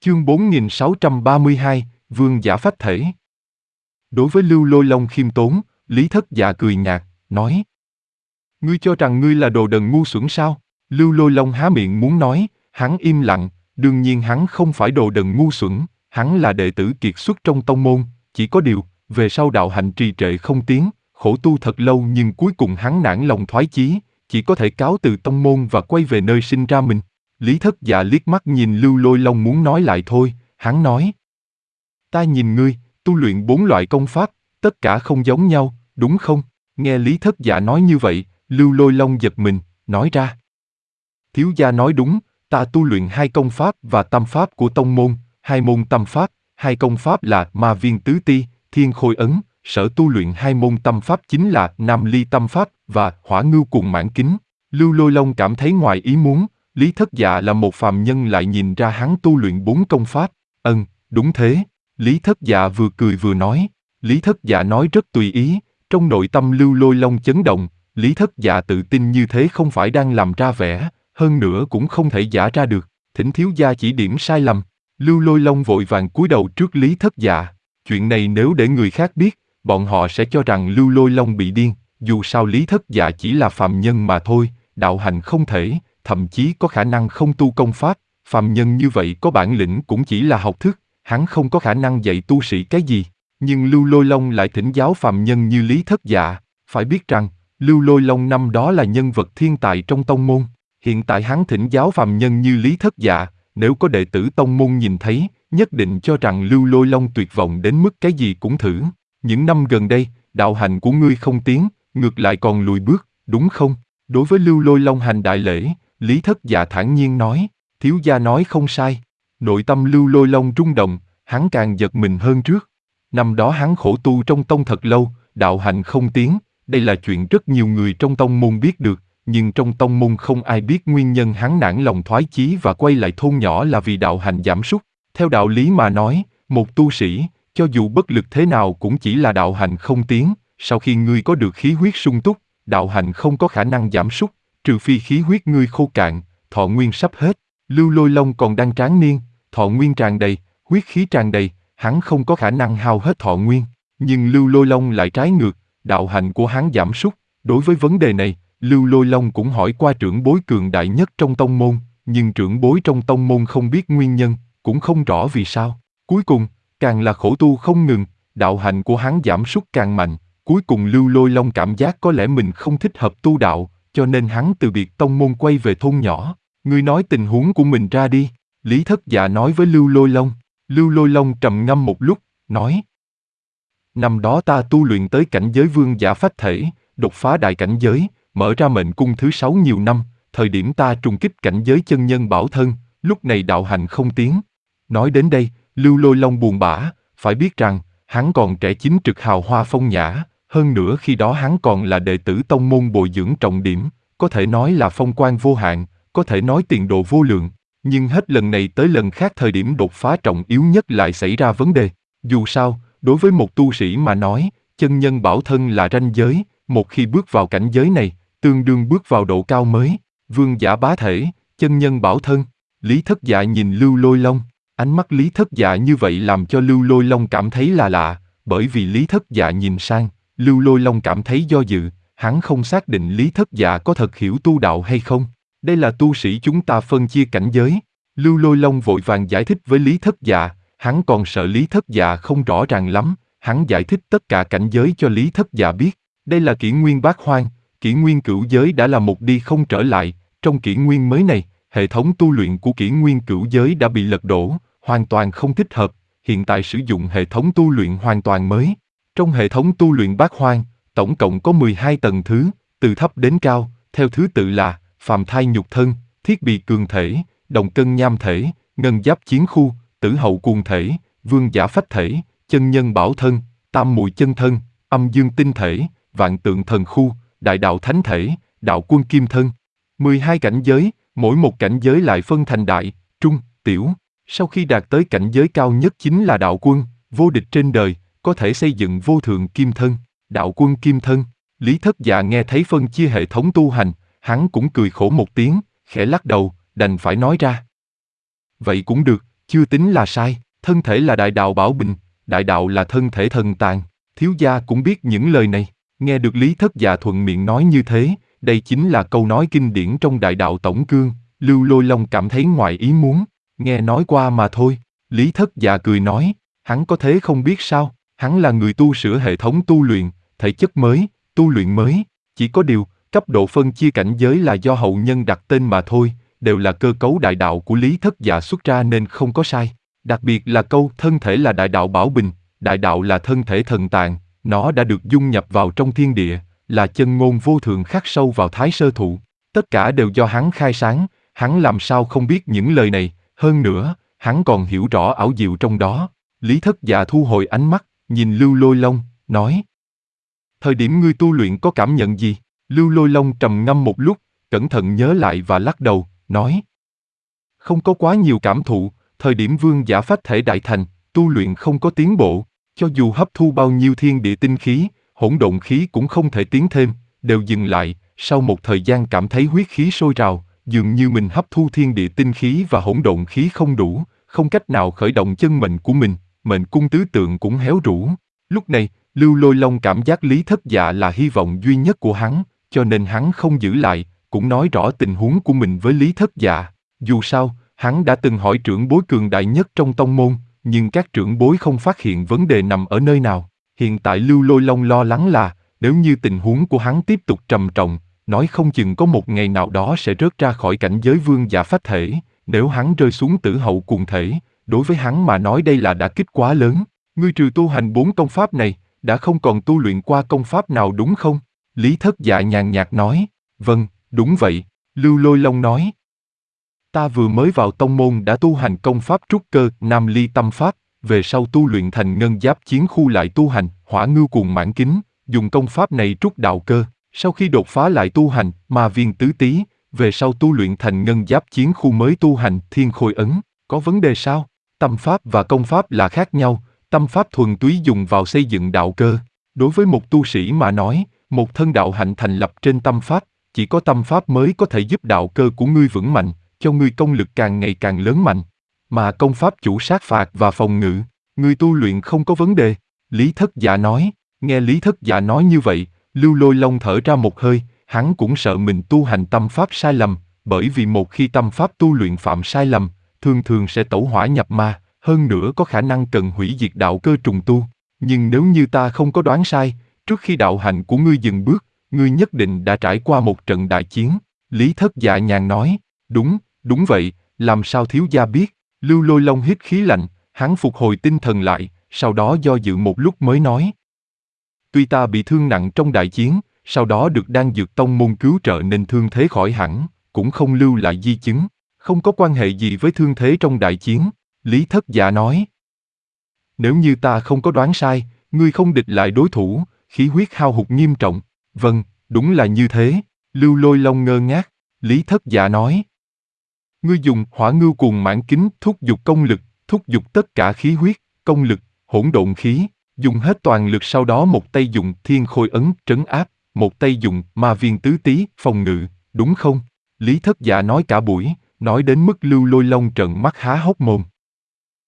Chương 4632, Vương giả phách thể. Đối với Lưu Lôi Long khiêm tốn, Lý Thất Dạ cười nhạt, nói: Ngươi cho rằng ngươi là đồ đần ngu xuẩn sao? Lưu Lôi Long há miệng muốn nói, hắn im lặng, đương nhiên hắn không phải đồ đần ngu xuẩn, hắn là đệ tử kiệt xuất trong tông môn, chỉ có điều, về sau đạo hạnh trì trệ không tiến, khổ tu thật lâu nhưng cuối cùng hắn nản lòng thoái chí, chỉ có thể cáo từ tông môn và quay về nơi sinh ra mình. Lý Thất Dạ liếc mắt nhìn Lưu Lôi Long muốn nói lại thôi, hắn nói: Ta nhìn ngươi, tu luyện 4 loại công pháp, tất cả không giống nhau, đúng không? Nghe Lý Thất Dạ nói như vậy, Lưu Lôi Long giật mình, nói ra: Thiếu gia nói đúng, ta tu luyện 2 công pháp và tâm pháp của tông môn, 2 môn tâm pháp, 2 công pháp là Ma Viên Tứ Ti, Thiên Khôi Ấn, sở tu luyện 2 môn tâm pháp chính là Nam Ly Tâm Pháp và Hỏa Ngưu Cuồng Mãn Kính. Lưu Lôi Long cảm thấy ngoài ý muốn, Lý Thất Dạ là một phàm nhân lại nhìn ra hắn tu luyện 4 công pháp. Đúng thế. Lý Thất Dạ vừa cười vừa nói. Lý Thất Dạ nói rất tùy ý, trong nội tâm Lưu Lôi Long chấn động. Lý Thất Dạ tự tin như thế không phải đang làm ra vẻ, hơn nữa cũng không thể giả ra được. Thỉnh thiếu gia chỉ điểm sai lầm. Lưu Lôi Long vội vàng cúi đầu trước Lý Thất Dạ. Chuyện này nếu để người khác biết, bọn họ sẽ cho rằng Lưu Lôi Long bị điên. Dù sao Lý Thất Dạ chỉ là phàm nhân mà thôi, đạo hành không thể, thậm chí có khả năng không tu công pháp. Phàm nhân như vậy có bản lĩnh cũng chỉ là học thức, hắn không có khả năng dạy tu sĩ cái gì. Nhưng Lưu Lôi Long lại thỉnh giáo phàm nhân như Lý Thất Dạ. Phải biết rằng, Lưu Lôi Long năm đó là nhân vật thiên tài trong tông môn. Hiện tại hắn thỉnh giáo phàm nhân như Lý Thất Dạ, nếu có đệ tử tông môn nhìn thấy, nhất định cho rằng Lưu Lôi Long tuyệt vọng đến mức cái gì cũng thử. Những năm gần đây, đạo hành của ngươi không tiến, ngược lại còn lùi bước, đúng không? Đối với Lưu Lôi Long hành đại lễ, Lý Thất Dạ thản nhiên nói: Thiếu gia nói không sai. Nội tâm Lưu Lôi Long rung động, hắn càng giật mình hơn trước. Năm đó hắn khổ tu trong tông thật lâu, đạo hành không tiến, đây là chuyện rất nhiều người trong tông môn biết được, nhưng trong tông môn không ai biết nguyên nhân hắn nản lòng thoái chí và quay lại thôn nhỏ là vì đạo hành giảm sút. Theo đạo lý mà nói, một tu sĩ, cho dù bất lực thế nào cũng chỉ là đạo hành không tiến, sau khi ngươi có được khí huyết sung túc, đạo hành không có khả năng giảm sút, trừ phi khí huyết ngươi khô cạn, thọ nguyên sắp hết. Lưu Lôi Long còn đang tráng niên, thọ nguyên tràn đầy, huyết khí tràn đầy, hắn không có khả năng hao hết thọ nguyên. Nhưng Lưu Lôi Long lại trái ngược, đạo hành của hắn giảm sút. Đối với vấn đề này, Lưu Lôi Long cũng hỏi qua trưởng bối cường đại nhất trong tông môn, nhưng trưởng bối trong tông môn không biết nguyên nhân, cũng không rõ vì sao. Cuối cùng, càng là khổ tu không ngừng, đạo hành của hắn giảm sút càng mạnh. Cuối cùng Lưu Lôi Long cảm giác có lẽ mình không thích hợp tu đạo, cho nên hắn từ biệt tông môn quay về thôn nhỏ. Ngươi nói tình huống của mình ra đi. Lý Thất Dạ nói với Lưu Lôi Long. Lưu Lôi Long trầm ngâm một lúc, nói: Năm đó ta tu luyện tới cảnh giới vương giả phách thể, đột phá đại cảnh giới, mở ra mệnh cung thứ 6 nhiều năm, thời điểm ta trùng kích cảnh giới chân nhân bảo thân, lúc này đạo hành không tiến. Nói đến đây, Lưu Lôi Long buồn bã, phải biết rằng, hắn còn trẻ chính trực hào hoa phong nhã, hơn nữa khi đó hắn còn là đệ tử tông môn bồi dưỡng trọng điểm, có thể nói là phong quang vô hạn, có thể nói tiền đồ vô lượng. Nhưng hết lần này tới lần khác thời điểm đột phá trọng yếu nhất lại xảy ra vấn đề. Dù sao, đối với một tu sĩ mà nói, chân nhân bảo thân là ranh giới, một khi bước vào cảnh giới này, tương đương bước vào độ cao mới, vương giả bá thể, chân nhân bảo thân. Lý Thất Dạ nhìn Lưu Lôi Long, ánh mắt Lý Thất Dạ như vậy làm cho Lưu Lôi Long cảm thấy là lạ, bởi vì Lý Thất Dạ nhìn sang, Lưu Lôi Long cảm thấy do dự, hắn không xác định Lý Thất Dạ có thật hiểu tu đạo hay không. Đây là tu sĩ chúng ta phân chia cảnh giới. Lưu Lôi Long vội vàng giải thích với Lý Thất Dạ, hắn còn sợ Lý Thất Dạ không rõ ràng lắm, hắn giải thích tất cả cảnh giới cho Lý Thất Dạ biết. Đây là kỷ nguyên bát hoang, kỷ nguyên cửu giới đã là một đi không trở lại, trong kỷ nguyên mới này, hệ thống tu luyện của kỷ nguyên cửu giới đã bị lật đổ, hoàn toàn không thích hợp, hiện tại sử dụng hệ thống tu luyện hoàn toàn mới. Trong hệ thống tu luyện bát hoang, tổng cộng có 12 tầng thứ, từ thấp đến cao, theo thứ tự là phàm thai nhục thân, thiết bị cường thể, đồng cân nham thể, ngân giáp chiến khu, tử hậu cuồng thể, vương giả phách thể, chân nhân bảo thân, tam muội chân thân, âm dương tinh thể, vạn tượng thần khu, đại đạo thánh thể, đạo quân kim thân. 12 cảnh giới, mỗi một cảnh giới lại phân thành đại, trung, tiểu. Sau khi đạt tới cảnh giới cao nhất chính là đạo quân, vô địch trên đời, có thể xây dựng vô thượng kim thân, đạo quân kim thân. Lý Thất Dạ nghe thấy phân chia hệ thống tu hành, hắn cũng cười khổ một tiếng, khẽ lắc đầu, đành phải nói ra. Vậy cũng được, chưa tính là sai, thân thể là đại đạo bảo bình, đại đạo là thân thể thần tàn, thiếu gia cũng biết những lời này. Nghe được Lý Thất Dạ thuận miệng nói như thế, đây chính là câu nói kinh điển trong đại đạo tổng cương, Lưu Lôi Long cảm thấy ngoài ý muốn, nghe nói qua mà thôi. Lý Thất Dạ cười nói, hắn có thế không biết sao, hắn là người tu sửa hệ thống tu luyện, thể chất mới, tu luyện mới, chỉ có điều, cấp độ phân chia cảnh giới là do hậu nhân đặt tên mà thôi, đều là cơ cấu đại đạo của Lý Thất Dạ xuất ra nên không có sai. Đặc biệt là câu thân thể là đại đạo bảo bình, đại đạo là thân thể thần tạng, nó đã được dung nhập vào trong thiên địa, là chân ngôn vô thượng khắc sâu vào thái sơ thụ. Tất cả đều do hắn khai sáng, hắn làm sao không biết những lời này, hơn nữa, hắn còn hiểu rõ ảo diệu trong đó. Lý Thất Dạ thu hồi ánh mắt, nhìn Lưu Lôi Long, nói. Thời điểm ngươi tu luyện có cảm nhận gì? Lưu Lôi Long trầm ngâm một lúc, cẩn thận nhớ lại và lắc đầu, nói. Không có quá nhiều cảm thụ, thời điểm vương giả phách thể đại thành, tu luyện không có tiến bộ, cho dù hấp thu bao nhiêu thiên địa tinh khí, hỗn độn khí cũng không thể tiến thêm, đều dừng lại, sau một thời gian cảm thấy huyết khí sôi trào, dường như mình hấp thu thiên địa tinh khí và hỗn độn khí không đủ, không cách nào khởi động chân mệnh của mình, mệnh cung tứ tượng cũng héo rũ. Lúc này, Lưu Lôi Long cảm giác Lý Thất Dạ là hy vọng duy nhất của hắn, cho nên hắn không giữ lại, cũng nói rõ tình huống của mình với Lý Thất Dạ. Dù sao, hắn đã từng hỏi trưởng bối cường đại nhất trong tông môn, nhưng các trưởng bối không phát hiện vấn đề nằm ở nơi nào. Hiện tại Lưu Lôi Long lo lắng là, nếu như tình huống của hắn tiếp tục trầm trọng, nói không chừng có một ngày nào đó sẽ rớt ra khỏi cảnh giới vương giả phách thể, nếu hắn rơi xuống tử hậu cuồng thể, đối với hắn mà nói đây là đả kích quá lớn. Ngươi trừ tu hành 4 công pháp này, đã không còn tu luyện qua công pháp nào đúng không? Lý Thất Dạ nhàn nhạt nói, vâng, đúng vậy, Lưu Lôi Long nói. Ta vừa mới vào tông môn đã tu hành công pháp trúc cơ, Nam Ly Tâm Pháp, về sau tu luyện thành ngân giáp chiến khu lại tu hành, hỏa ngưu cuồng mãn kính, dùng công pháp này trúc đạo cơ, sau khi đột phá lại tu hành, ma viên tứ tý, về sau tu luyện thành ngân giáp chiến khu mới tu hành, thiên khôi ấn, có vấn đề sao? Tâm pháp và công pháp là khác nhau, tâm pháp thuần túy dùng vào xây dựng đạo cơ. Đối với một tu sĩ mà nói, một thân đạo hạnh thành lập trên tâm pháp, chỉ có tâm pháp mới có thể giúp đạo cơ của ngươi vững mạnh, cho ngươi công lực càng ngày càng lớn mạnh. Mà công pháp chủ sát phạt và phòng ngự, ngươi tu luyện không có vấn đề. Lý Thất Dạ nói, nghe Lý Thất Dạ nói như vậy, Lưu Lôi Long thở ra một hơi, hắn cũng sợ mình tu hành tâm pháp sai lầm, bởi vì một khi tâm pháp tu luyện phạm sai lầm, thường thường sẽ tẩu hỏa nhập ma, hơn nữa có khả năng cần hủy diệt đạo cơ trùng tu. Nhưng nếu như ta không có đoán sai, trước khi đạo hạnh của ngươi dừng bước, ngươi nhất định đã trải qua một trận đại chiến. Lý Thất Dạ nhàn nói, đúng vậy, làm sao thiếu gia biết? Lưu Lôi Long hít khí lạnh, hắn phục hồi tinh thần lại, sau đó do dự một lúc mới nói. Tuy ta bị thương nặng trong đại chiến, sau đó được Đan Dược Tông môn cứu trợ nên thương thế khỏi hẳn, cũng không lưu lại di chứng, không có quan hệ gì với thương thế trong đại chiến. Lý Thất Dạ nói. Nếu như ta không có đoán sai, ngươi không địch lại đối thủ, khí huyết hao hụt nghiêm trọng. Vâng, đúng là như thế. Lưu Lôi Long ngơ ngác. Lý Thất Dạ nói. Ngươi dùng hỏa ngưu cuồng mãn kính thúc giục công lực, thúc giục tất cả khí huyết, công lực, hỗn độn khí, dùng hết toàn lực, sau đó một tay dùng thiên khôi ấn trấn áp, một tay dùng ma viên tứ tý phòng ngự, đúng không? Lý Thất Dạ nói cả buổi, nói đến mức Lưu Lôi Long trợn mắt há hốc mồm.